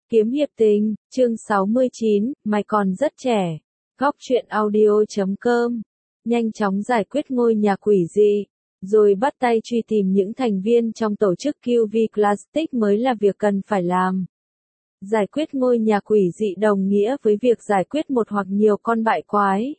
Kiếm hiệp tình, chương 69, mày còn rất trẻ. Góc truyện audio.com. Nhanh chóng giải quyết ngôi nhà quỷ dị, rồi bắt tay truy tìm những thành viên trong tổ chức QV Classic mới là việc cần phải làm. Giải quyết ngôi nhà quỷ dị đồng nghĩa với việc giải quyết một hoặc nhiều con bại quái,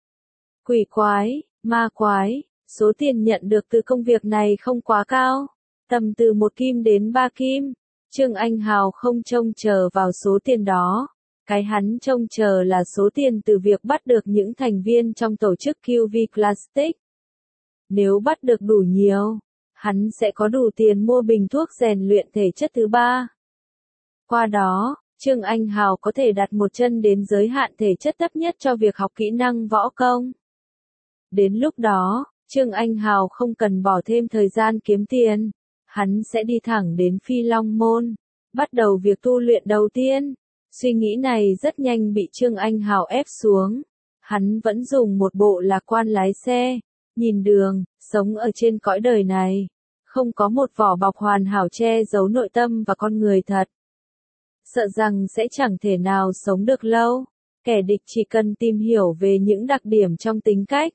quỷ quái, ma quái. Số tiền nhận được từ công việc này không quá cao, tầm từ 1 kim đến 3 kim. Trương Anh Hào không trông chờ vào số tiền đó. Cái hắn trông chờ là số tiền từ việc bắt được những thành viên trong tổ chức QV Classic. Nếu bắt được đủ nhiều, hắn sẽ có đủ tiền mua bình thuốc rèn luyện thể chất thứ 3. Qua đó, Trương Anh Hào có thể đặt một chân đến giới hạn thể chất thấp nhất cho việc học kỹ năng võ công. Đến lúc đó, Trương Anh Hào không cần bỏ thêm thời gian kiếm tiền. Hắn sẽ đi thẳng đến Phi Long Môn, bắt đầu việc tu luyện đầu tiên. Suy nghĩ này rất nhanh bị Trương Anh Hào ép xuống. Hắn vẫn dùng một bộ lạc quan lái xe, nhìn đường, sống ở trên cõi đời này. Không có một vỏ bọc hoàn hảo che giấu nội tâm và con người thật. Sợ rằng sẽ chẳng thể nào sống được lâu. Kẻ địch chỉ cần tìm hiểu về những đặc điểm trong tính cách,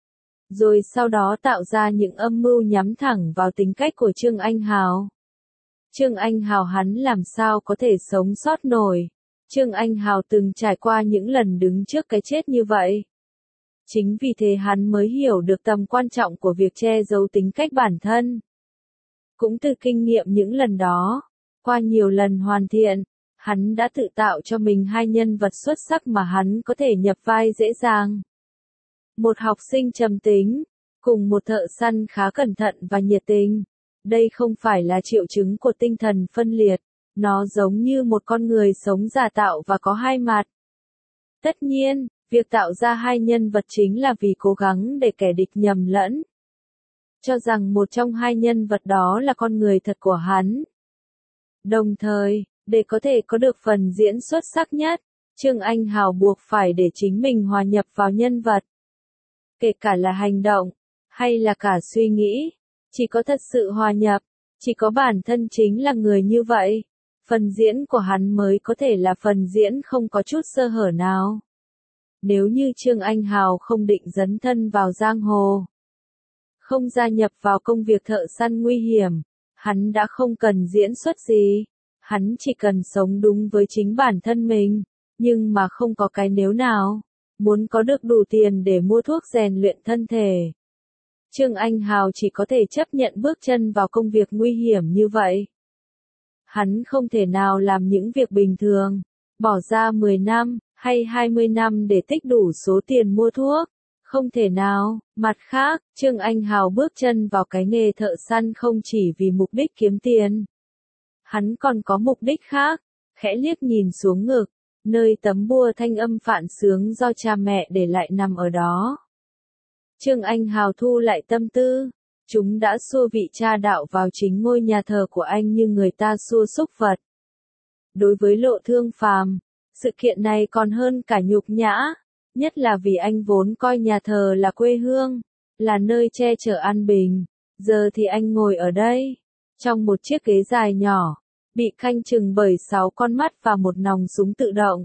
rồi sau đó tạo ra những âm mưu nhắm thẳng vào tính cách của Trương Anh Hào. Trương Anh Hào hắn làm sao có thể sống sót nổi. Trương Anh Hào từng trải qua những lần đứng trước cái chết như vậy. Chính vì thế hắn mới hiểu được tầm quan trọng của việc che giấu tính cách bản thân. Cũng từ kinh nghiệm những lần đó, qua nhiều lần hoàn thiện, hắn đã tự tạo cho mình 2 nhân vật xuất sắc mà hắn có thể nhập vai dễ dàng. Một học sinh trầm tính, cùng một thợ săn khá cẩn thận và nhiệt tình. Đây không phải là triệu chứng của tinh thần phân liệt, nó giống như một con người sống giả tạo và có 2 mặt. Tất nhiên, việc tạo ra 2 nhân vật chính là vì cố gắng để kẻ địch nhầm lẫn, cho rằng một trong 2 nhân vật đó là con người thật của hắn. Đồng thời, để có thể có được phần diễn xuất sắc nhất, Trương Anh Hào buộc phải để chính mình hòa nhập vào nhân vật. Kể cả là hành động, hay là cả suy nghĩ, chỉ có thật sự hòa nhập, chỉ có bản thân chính là người như vậy, phần diễn của hắn mới có thể là phần diễn không có chút sơ hở nào. Nếu như Trương Anh Hào không định dấn thân vào giang hồ, không gia nhập vào công việc thợ săn nguy hiểm, hắn đã không cần diễn xuất gì, hắn chỉ cần sống đúng với chính bản thân mình, nhưng mà không có cái nếu nào. Muốn có được đủ tiền để mua thuốc rèn luyện thân thể, Trương Anh Hào chỉ có thể chấp nhận bước chân vào công việc nguy hiểm như vậy. Hắn không thể nào làm những việc bình thường, bỏ ra 10 năm, hay 20 năm để tích đủ số tiền mua thuốc. Không thể nào. Mặt khác, Trương Anh Hào bước chân vào cái nghề thợ săn không chỉ vì mục đích kiếm tiền. Hắn còn có mục đích khác. Khẽ liếc nhìn xuống ngực, nơi tấm bùa thanh âm phản xướng do cha mẹ để lại nằm ở đó. Trương Anh Hào thu lại tâm tư. Chúng đã xua vị cha đạo vào chính ngôi nhà thờ của anh như người ta xua súc vật. Đối với Lộ Thương Phàm, sự kiện này còn hơn cả nhục nhã, nhất là vì anh vốn coi nhà thờ là quê hương, là nơi che chở an bình. Giờ thì anh ngồi ở đây, trong một chiếc ghế dài nhỏ, bị canh chừng bởi 6 con mắt và một nòng súng tự động.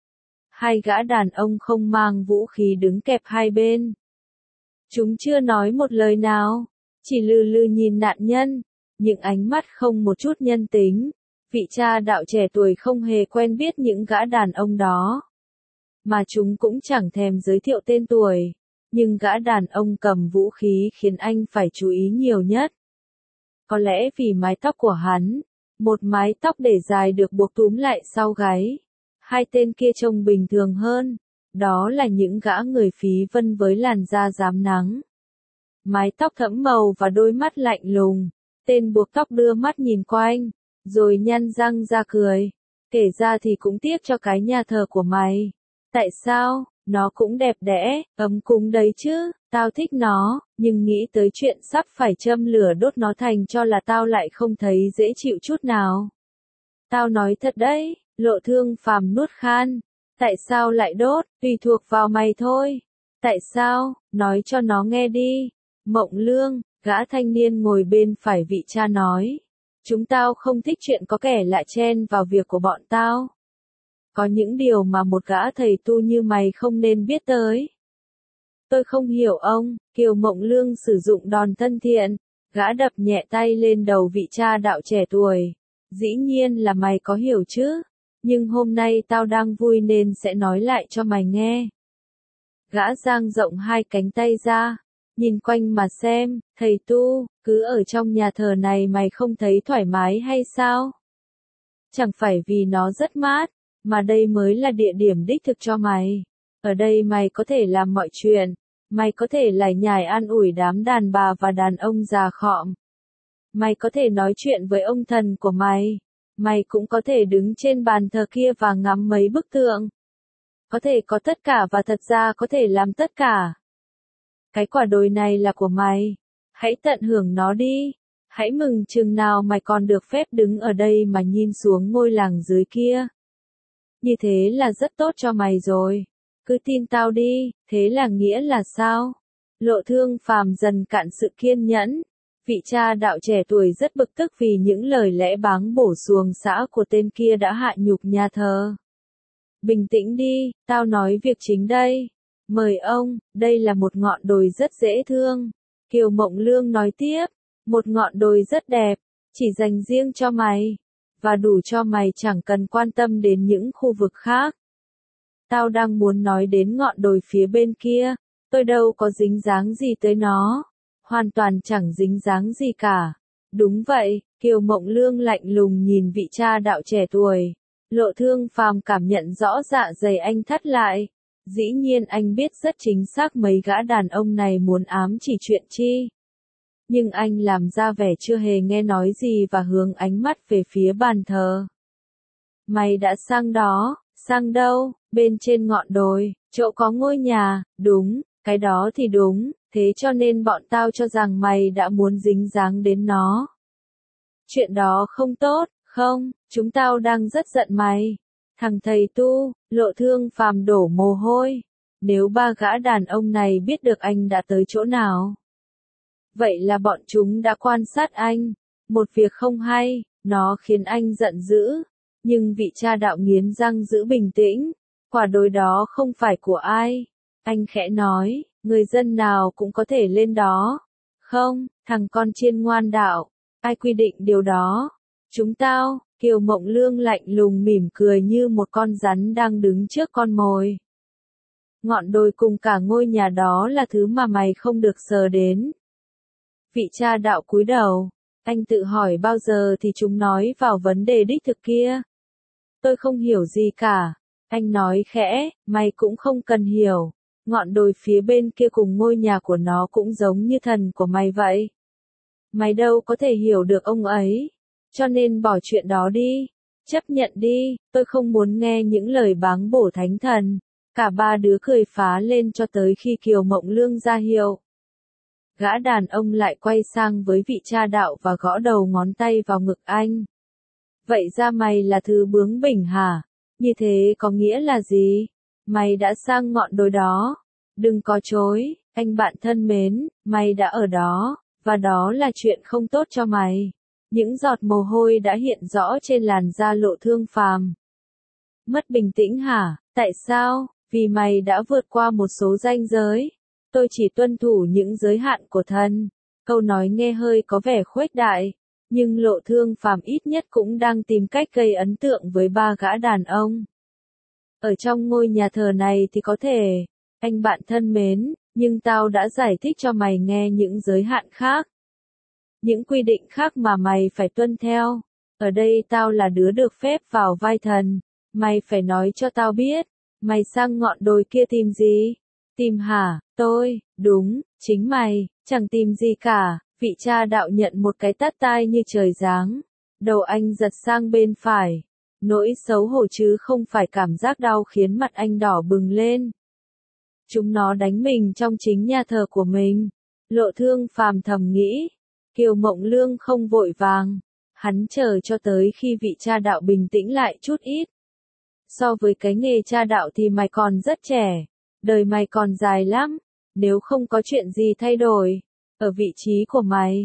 2 gã đàn ông không mang vũ khí đứng kẹp hai bên. Chúng chưa nói một lời nào, chỉ lừ lừ nhìn nạn nhân, những ánh mắt không một chút nhân tính. Vị cha đạo trẻ tuổi không hề quen biết những gã đàn ông đó, mà chúng cũng chẳng thèm giới thiệu tên tuổi, nhưng gã đàn ông cầm vũ khí khiến anh phải chú ý nhiều nhất. Có lẽ vì mái tóc của hắn, một mái tóc để dài được buộc túm lại sau gáy. 2 tên kia trông bình thường hơn, đó là những gã người phí vân với làn da rám nắng. Mái tóc thẫm màu và đôi mắt lạnh lùng, tên buộc tóc đưa mắt nhìn quanh, rồi nhăn răng ra cười. Kể ra thì cũng tiếc cho cái nhà thờ của mày. Tại sao? Nó cũng đẹp đẽ, ấm cúng đấy chứ, tao thích nó, nhưng nghĩ tới chuyện sắp phải châm lửa đốt nó thành cho là tao lại không thấy dễ chịu chút nào. Tao nói thật đấy, Lộ Thương Phàm nuốt khan. Tại sao lại đốt, tùy thuộc vào mày thôi. Tại sao, nói cho nó nghe đi. Mộng Lương, gã thanh niên ngồi bên phải vị cha nói. Chúng tao không thích chuyện có kẻ lạ chen vào việc của bọn tao. Có những điều mà một gã thầy tu như mày không nên biết tới. Tôi không hiểu ông, Kiều Mộng Lương sử dụng đòn thân thiện, gã đập nhẹ tay lên đầu vị cha đạo trẻ tuổi. Dĩ nhiên là mày có hiểu chứ, nhưng hôm nay tao đang vui nên sẽ nói lại cho mày nghe. Gã dang rộng hai cánh tay ra, nhìn quanh mà xem, thầy tu, cứ ở trong nhà thờ này mày không thấy thoải mái hay sao? Chẳng phải vì nó rất mát, mà đây mới là địa điểm đích thực cho mày. Ở đây mày có thể làm mọi chuyện, mày có thể lải nhải an ủi đám đàn bà và đàn ông già khọm. Mày có thể nói chuyện với ông thần của mày. Mày cũng có thể đứng trên bàn thờ kia và ngắm mấy bức tượng. Có thể có tất cả và thật ra có thể làm tất cả. Cái quả đồi này là của mày. Hãy tận hưởng nó đi. Hãy mừng chừng nào mày còn được phép đứng ở đây mà nhìn xuống ngôi làng dưới kia. Như thế là rất tốt cho mày rồi. Cứ tin tao đi, thế là nghĩa là sao? Lộ Thương Phàm dần cạn sự kiên nhẫn. Vị cha đạo trẻ tuổi rất bực tức vì những lời lẽ báng bổ xuồng xã của tên kia đã hạ nhục nhà thờ. Bình tĩnh đi, tao nói việc chính đây. Mời ông, đây là một ngọn đồi rất dễ thương. Kiều Mộng Lương nói tiếp, một ngọn đồi rất đẹp, chỉ dành riêng cho mày, và đủ cho mày chẳng cần quan tâm đến những khu vực khác. Tao đang muốn nói đến ngọn đồi phía bên kia, tôi đâu có dính dáng gì tới nó. Hoàn toàn chẳng dính dáng gì cả. Đúng vậy, Kiều Mộng Lương lạnh lùng nhìn vị cha đạo trẻ tuổi. Lộ Thương Phàm cảm nhận rõ dạ dày anh thắt lại. Dĩ nhiên anh biết rất chính xác mấy gã đàn ông này muốn ám chỉ chuyện chi. Nhưng anh làm ra vẻ chưa hề nghe nói gì và hướng ánh mắt về phía bàn thờ. Mày đã sang đó, sang đâu? Bên trên ngọn đồi, chỗ có ngôi nhà, đúng, cái đó thì đúng. Thế cho nên bọn tao cho rằng mày đã muốn dính dáng đến nó. Chuyện đó không tốt, không, chúng tao đang rất giận mày. Thằng thầy tu, Lộ Thương Phàm đổ mồ hôi. Nếu ba gã đàn ông này biết được anh đã tới chỗ nào. Vậy là bọn chúng đã quan sát anh. Một việc không hay, nó khiến anh giận dữ. Nhưng vị cha đạo nghiến răng giữ bình tĩnh. Quả đồi đó không phải của ai. Anh khẽ nói. Người dân nào cũng có thể lên đó. Không, thằng con chiên ngoan đạo. Ai quy định điều đó? Chúng tao, Kiều Mộng Lương lạnh lùng mỉm cười như một con rắn đang đứng trước con mồi. Ngọn đồi cùng cả ngôi nhà đó là thứ mà mày không được sờ đến. Vị cha đạo cúi đầu. Anh tự hỏi bao giờ thì chúng nói vào vấn đề đích thực kia. Tôi không hiểu gì cả. Anh nói khẽ, mày cũng không cần hiểu. Ngọn đồi phía bên kia cùng ngôi nhà của nó cũng giống như thần của mày vậy. Mày đâu có thể hiểu được ông ấy. Cho nên bỏ chuyện đó đi. Chấp nhận đi, tôi không muốn nghe những lời báng bổ thánh thần. Cả ba đứa cười phá lên cho tới khi Kiều Mộng Lương ra hiệu. Gã đàn ông lại quay sang với vị cha đạo và gõ đầu ngón tay vào ngực anh. Vậy ra mày là thứ bướng bỉnh hả? Như thế có nghĩa là gì? Mày đã sang ngọn đồi đó. Đừng có chối, anh bạn thân mến, mày đã ở đó, và đó là chuyện không tốt cho mày. Những giọt mồ hôi đã hiện rõ trên làn da Lộ Thương Phàm. Mất bình tĩnh hả? Tại sao? Vì mày đã vượt qua một số ranh giới. Tôi chỉ tuân thủ những giới hạn của thần. Câu nói nghe hơi có vẻ khuếch đại, nhưng Lộ Thương Phàm ít nhất cũng đang tìm cách gây ấn tượng với ba gã đàn ông. Ở trong ngôi nhà thờ này thì có thể, anh bạn thân mến, nhưng tao đã giải thích cho mày nghe những giới hạn khác. Những quy định khác mà mày phải tuân theo. Ở đây tao là đứa được phép vào vai thần. Mày phải nói cho tao biết. Mày sang ngọn đồi kia tìm gì? Tìm hả? Tôi, đúng, chính mày, chẳng tìm gì cả. Vị cha đạo nhận một cái tát tai như trời giáng. Đầu anh giật sang bên phải. Nỗi xấu hổ chứ không phải cảm giác đau khiến mặt anh đỏ bừng lên. Chúng nó đánh mình trong chính nhà thờ của mình. Lộ Thương Phàm thầm nghĩ. Kiều Mộng Lương không vội vàng. Hắn chờ cho tới khi vị cha đạo bình tĩnh lại chút ít. So với cái nghề cha đạo thì mày còn rất trẻ. Đời mày còn dài lắm. Nếu không có chuyện gì thay đổi ở vị trí của mày,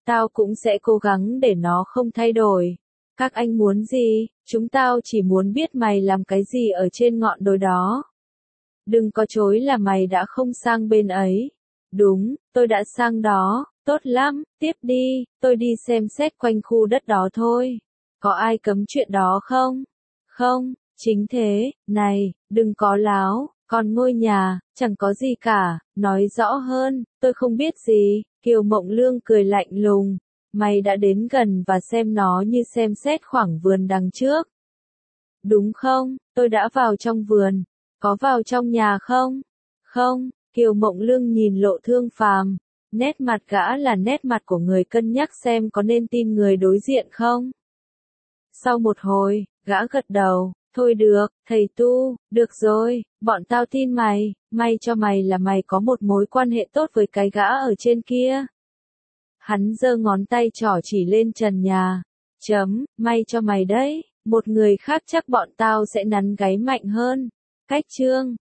tao cũng sẽ cố gắng để nó không thay đổi. Các anh muốn gì? Chúng tao chỉ muốn biết mày làm cái gì ở trên ngọn đồi đó. Đừng có chối là mày đã không sang bên ấy. Đúng, tôi đã sang đó, tốt lắm, tiếp đi, tôi đi xem xét quanh khu đất đó thôi. Có ai cấm chuyện đó không? Không, chính thế, này, đừng có láo, còn ngôi nhà, chẳng có gì cả, nói rõ hơn, tôi không biết gì, Kiều Mộng Lương cười lạnh lùng. Mày đã đến gần và xem nó như xem xét khoảng vườn đằng trước. Đúng không, tôi đã vào trong vườn. Có vào trong nhà không? Không, Kiều Mộng Lương nhìn Lộ Thương Phàm. Nét mặt gã là nét mặt của người cân nhắc xem có nên tin người đối diện không. Sau một hồi, gã gật đầu. Thôi được, thầy Tu, được rồi, bọn tao tin mày, may cho mày là mày có một mối quan hệ tốt với cái gã ở trên kia. Hắn giơ ngón tay trỏ chỉ lên trần nhà. May cho mày đấy, một người khác chắc bọn tao sẽ nắn gáy mạnh hơn. Cách chương